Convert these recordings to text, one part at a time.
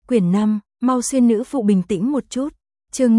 Quyển 5, mau xuyên nữ phụ bình tĩnh một chút. Chương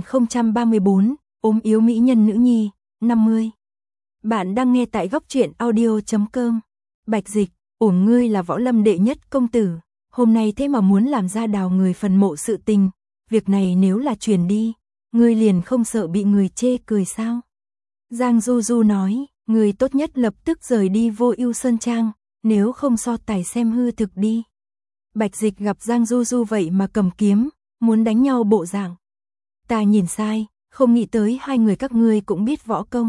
5034, ốm yếu mỹ nhân nữ nhi, 50. Bạn đang nghe tại góc truyện audio.com. Bạch Dịch, ủa ngươi là võ lâm đệ nhất công tử, hôm nay thế mà muốn làm ra đào người phần mộ sự tình, việc này nếu là truyền đi, ngươi liền không sợ bị người chê cười sao? Giang Du Du nói, ngươi tốt nhất lập tức rời đi Vô Ưu Sơn Trang, nếu không so tài xem hư thực đi. Bạch Dịch gặp Giang Du Du vậy mà cầm kiếm, muốn đánh nhau bộ dạng. Ta nhìn sai, không nghĩ tới hai người các ngươi cũng biết võ công.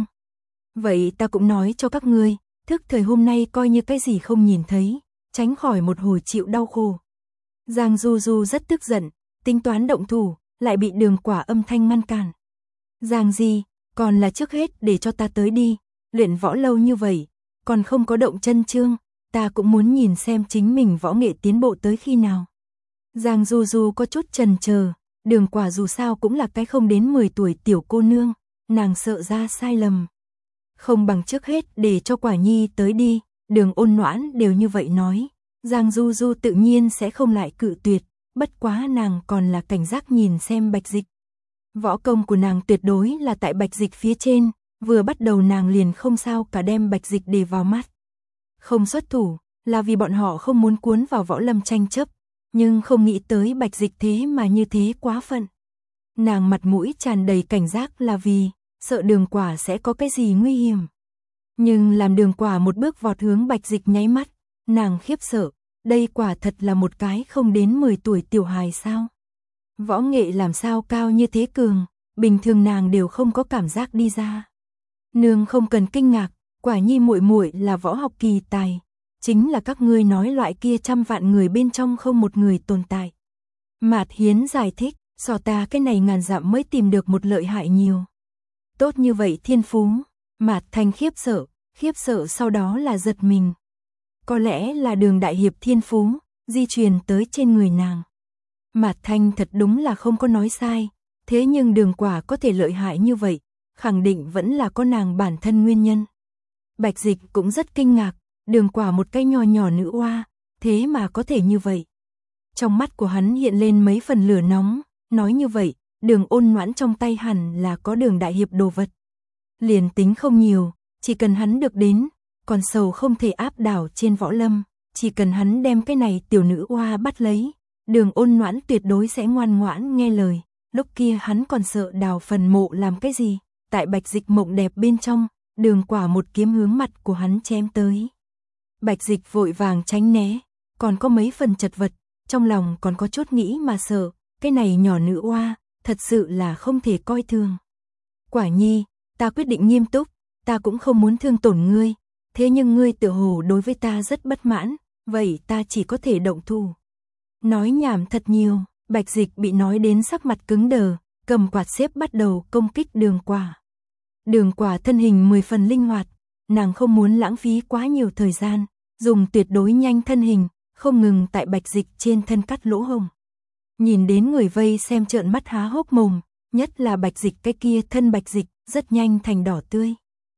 Vậy ta cũng nói cho các ngươi, thức thời hôm nay coi như cái gì không nhìn thấy, tránh khỏi một hồi chịu đau khổ. Giang Du Du rất tức giận, tính toán động thủ, lại bị Đường Quả âm thanh ngăn cản. Giang gì, còn là trước hết để cho ta tới đi, luyện võ lâu như vậy, còn không có động chân chương, ta cũng muốn nhìn xem chính mình võ nghệ tiến bộ tới khi nào. Giang Du Du có chút chần chờ, Đường Quả dù sao cũng là cái không đến 10 tuổi tiểu cô nương, nàng sợ ra sai lầm. Không bằng trước hết để cho Quả Nhi tới đi, Đường Ôn Noãn đều như vậy nói, Giang Du Du tự nhiên sẽ không lại cự tuyệt, bất quá nàng còn là cảnh giác nhìn xem Bạch Dịch. Võ công của nàng tuyệt đối là tại Bạch Dịch phía trên, vừa bắt đầu nàng liền không sao cả đem Bạch Dịch để vào mắt. Không xuất thủ, là vì bọn họ không muốn cuốn vào võ lâm tranh chấp, nhưng không nghĩ tới Bạch Dịch thế mà như thế quá phận. Nàng mặt mũi tràn đầy cảnh giác là vì sợ Đường Quả sẽ có cái gì nguy hiểm. Nhưng làm Đường Quả một bước vọt hướng Bạch Dịch nháy mắt, nàng khiếp sợ, đây quả thật là một cái không đến 10 tuổi tiểu hài sao? Võ nghệ làm sao cao như thế cường, bình thường nàng đều không có cảm giác đi ra. Nương không cần kinh ngạc, Quả Nhi muội muội là võ học kỳ tài, chính là các ngươi nói loại kia trăm vạn người bên trong không một người tồn tại. Mạt Hiến giải thích, so ta cái này ngàn dặm mới tìm được một lợi hại nhiều. Tốt như vậy thiên phú, Mạt Thanh khiếp sợ sau đó là giật mình. Có lẽ là Đường đại hiệp thiên phú, di truyền tới trên người nàng. Mạt Thanh thật đúng là không có nói sai, thế nhưng Đường Quả có thể lợi hại như vậy, khẳng định vẫn là có nàng bản thân nguyên nhân. Bạch Dịch cũng rất kinh ngạc, Đường Quả một cái nho nhỏ nữ oa, thế mà có thể như vậy. Trong mắt của hắn hiện lên mấy phần lửa nóng, nói như vậy, Đường Ôn Noãn trong tay hẳn là có Đường đại hiệp đồ vật. Liền tính không nhiều, chỉ cần hắn được đến, còn sầu không thể áp đảo trên võ lâm, chỉ cần hắn đem cái này tiểu nữ oa bắt lấy, Đường Ôn Noãn tuyệt đối sẽ ngoan ngoãn nghe lời. Lúc kia hắn còn sợ đào phần mộ làm cái gì, tại Bạch Dịch mộng đẹp bên trong, Đường Quả một kiếm hướng mặt của hắn chém tới. Bạch Dịch vội vàng tránh né, còn có mấy phần chật vật, trong lòng còn có chút nghĩ mà sợ, cái này nhỏ nữ oa, thật sự là không thể coi thường. Quả Nhi, ta quyết định nghiêm túc, ta cũng không muốn thương tổn ngươi, thế nhưng ngươi tựa hồ đối với ta rất bất mãn, vậy ta chỉ có thể động thủ. Nói nhảm thật nhiều, Bạch Dịch bị nói đến sắc mặt cứng đờ, cầm quạt xếp bắt đầu công kích Đường Quả. Đường Quả thân hình 10 phần linh hoạt, nàng không muốn lãng phí quá nhiều thời gian, dùng tuyệt đối nhanh thân hình, không ngừng tại Bạch Dịch trên thân cắt lỗ hổng. Nhìn đến người vây xem trợn mắt há hốc mồm, nhất là Bạch Dịch cái kia thân Bạch Dịch, rất nhanh thành đỏ tươi.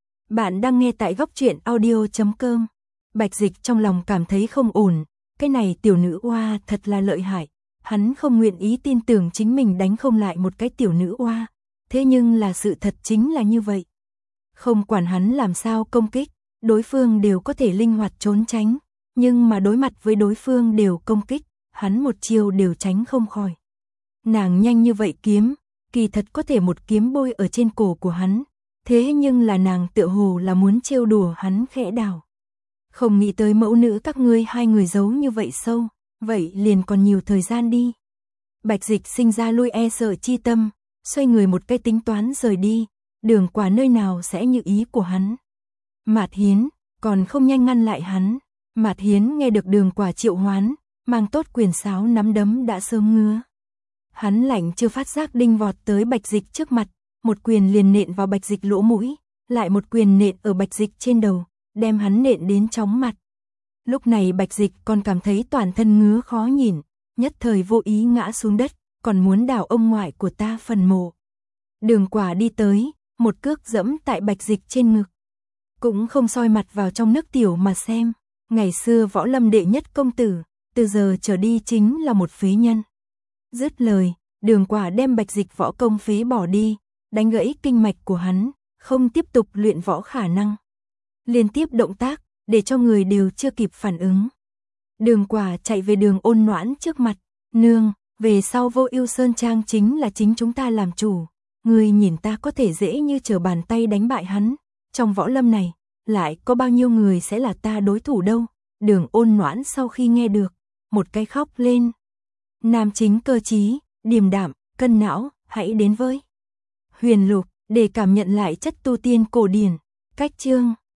Bạn đang nghe tại góc truyện audio.com. Bạch Dịch trong lòng cảm thấy không ổn, cái này tiểu nữ oa thật là lợi hại, hắn không nguyện ý tin tưởng chính mình đánh không lại một cái tiểu nữ oa, thế nhưng là sự thật chính là như vậy. Không quản hắn làm sao công kích, đối phương đều có thể linh hoạt trốn tránh, nhưng mà đối mặt với đối phương đều công kích, hắn một chiêu đều tránh không khỏi. Nàng nhanh như vậy kiếm, kỳ thật có thể một kiếm bôi ở trên cổ của hắn, thế nhưng là nàng tựa hồ là muốn trêu đùa hắn khẽ đảo. Không nghĩ tới mẫu nữ các ngươi hai người giấu như vậy sâu, vậy liền còn nhiều thời gian đi. Bạch Dịch sinh ra lui e sợ chi tâm, xoay người một cái tính toán rời đi, Đường Quả nơi nào sẽ như ý của hắn. Mạt Hiến, còn không nhanh ngăn lại hắn. Mạt Hiến nghe được Đường Quả triệu hoán, mang tốt quyền sáo nắm đấm đã sớm ngứa. Hắn lạnh chưa phát giác đinh vọt tới Bạch Dịch trước mặt, một quyền liền nện vào Bạch Dịch lỗ mũi, lại một quyền nện ở Bạch Dịch trên đầu, đem hắn nện đến chóng mặt. Lúc này Bạch Dịch còn cảm thấy toàn thân ngứa khó nhìn, nhất thời vô ý ngã xuống đất, còn muốn đào ông ngoại của ta phần mộ. Đường Quả đi tới, một cước dẫm tại Bạch Dịch trên ngực. Cũng không soi mặt vào trong nước tiểu mà xem, ngày xưa võ lâm đệ nhất công tử, từ giờ trở đi chính là một phế nhân. Dứt lời, Đường Quả đem Bạch Dịch võ công phế bỏ đi, đánh gãy kinh mạch của hắn, không tiếp tục luyện võ khả năng. Liên tiếp động tác, để cho người đều chưa kịp phản ứng. Đường Quả chạy về Đường Ôn Noãn trước mặt, nương, về sau Vô Ưu Sơn Trang chính là chính chúng ta làm chủ. Người nhìn ta có thể dễ như trở bàn tay đánh bại hắn, trong võ lâm này, lại có bao nhiêu người sẽ là ta đối thủ đâu. Đường Ôn Noãn sau khi nghe được, một cái khóc lên. Nam chính cơ trí, điềm đạm, cân não, hãy đến với Huyền Lục để cảm nhận lại chất tu tiên cổ điển. Cách chương